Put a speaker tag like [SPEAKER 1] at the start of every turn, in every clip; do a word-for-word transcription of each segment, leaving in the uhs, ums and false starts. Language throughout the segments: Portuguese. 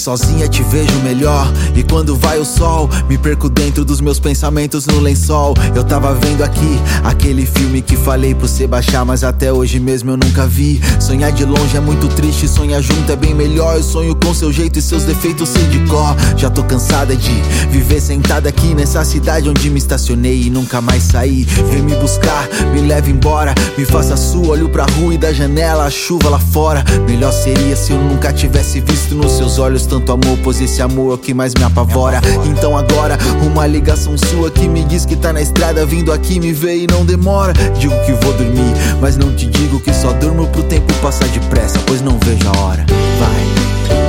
[SPEAKER 1] sozinha te vejo melhor. E quando vai o sol, me perco dentro dos meus pensamentos no lençol. Eu tava vendo aqui aquele filme que falei pra você baixar, mas até hoje mesmo eu nunca vi. Sonhar de longe é muito triste, sonhar junto é bem melhor. Eu sonho com seu jeito e seus defeitos sei de cor. Já tô cansada de viver sentada aqui nessa cidade onde me estacionei e nunca mais saí. Vem me buscar, me leve embora, me faça sua. Olho pra rua e da janela a chuva lá fora. Melhor seria se eu nunca tivesse visto nos seus olhos tanto amor, pois esse amor é o que mais me apavora. Então agora, uma ligação sua que me diz que tá na estrada vindo aqui me ver e não demora. Digo que vou dormir, mas não te digo que só durmo pro tempo passar depressa, pois não vejo a hora. Vai.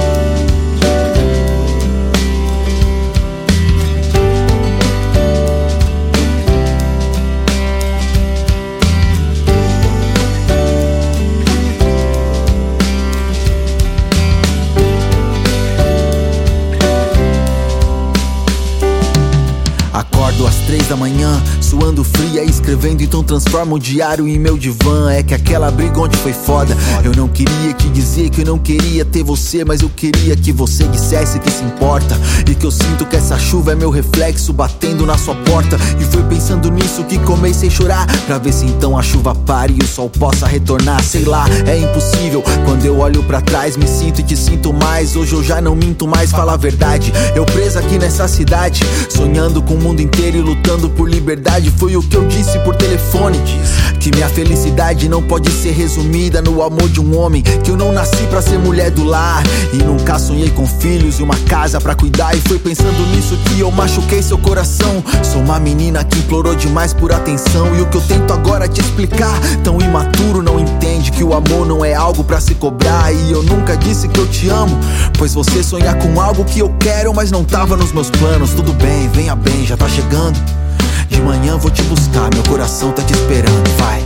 [SPEAKER 1] Acordo às três da manhã, suando fria e escrevendo, então transformo o diário em meu divã. É que aquela briga ontem foi foda. Eu não queria te dizer que eu não queria ter você, mas eu queria que você dissesse que se importa. E que eu sinto que essa chuva é meu reflexo batendo na sua porta. E foi pensando nisso que comecei a chorar, pra ver se então a chuva pare e o sol possa retornar. Sei lá, é impossível. Quando eu olho pra trás me sinto e te sinto mais. Hoje eu já não minto mais, fala a verdade. Eu preso aqui nessa cidade, sonhando com o mundo inteiro e lutando por liberdade. Foi o que eu disse por telefone, que minha felicidade não pode ser resumida no amor de um homem, que eu não nasci pra ser mulher do lar e nunca sonhei com filhos e uma casa pra cuidar. E foi pensando nisso que eu machuquei seu coração. Sou uma menina que implorou demais por atenção, e o que eu tento agora te explicar, tão imaturo, não entende que o amor não é algo pra se cobrar. E eu nunca disse que eu te amo, pois você sonhar com algo que eu quero, mas não tava nos meus planos. Tudo bem, venha bem, já tá chegando. De manhã vou te buscar, meu coração tá te esperando, vai.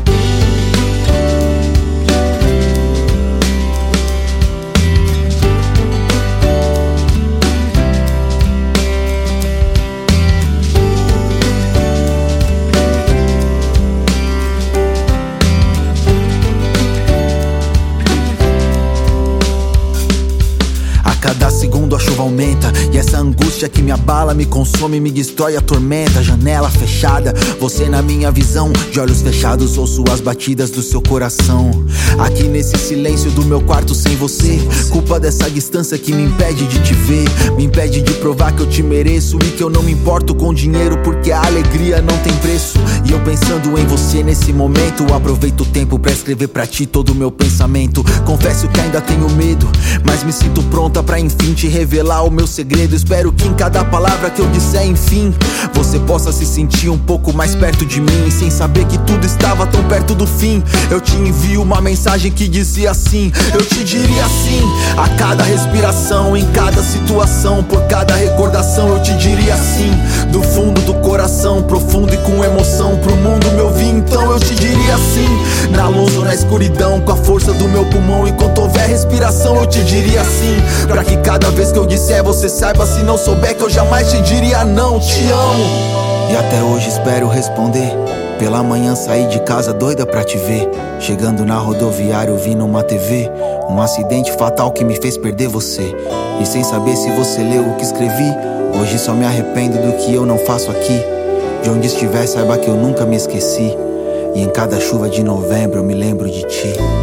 [SPEAKER 1] Cada segundo a chuva aumenta, e essa angústia que me abala, me consome, me destrói, atormenta. Janela fechada, você na minha visão. De olhos fechados ouço as batidas do seu coração. Aqui nesse silêncio do meu quarto sem você, culpa dessa distância que me impede de te ver, me impede de provar que eu te mereço e que eu não me importo com dinheiro, porque a alegria não tem preço. E eu pensando em você nesse momento, aproveito o tempo pra escrever pra ti todo o meu pensamento. Confesso que ainda tenho medo, mas me sinto pronta pra enfim te revelar o meu segredo. Espero que em cada palavra que eu disser, enfim, você possa se sentir um pouco mais perto de mim, sem saber que tudo estava tão perto do fim. Eu te envio uma mensagem que dizia assim, eu te diria assim, a cada respiração, em cada situação, por cada recordação. Eu te diria assim, do fundo do coração, profundo e com emoção, pro mundo me ouvir. Então eu te diria assim, na luz ou na escuridão, com a força do meu pulmão, enquanto houver respiração. Eu te diria assim, pra que cada vez que eu disser você saiba, se não souber, que eu jamais te diria não, te amo. E até hoje espero responder. Pela manhã saí de casa doida pra te ver, chegando na rodoviária ouvindo uma T V. Um acidente fatal que me fez perder você, e sem saber se você leu o que escrevi. Hoje só me arrependo do que eu não faço aqui. De onde estiver saiba que eu nunca me esqueci, e em cada chuva de novembro eu me lembro de ti.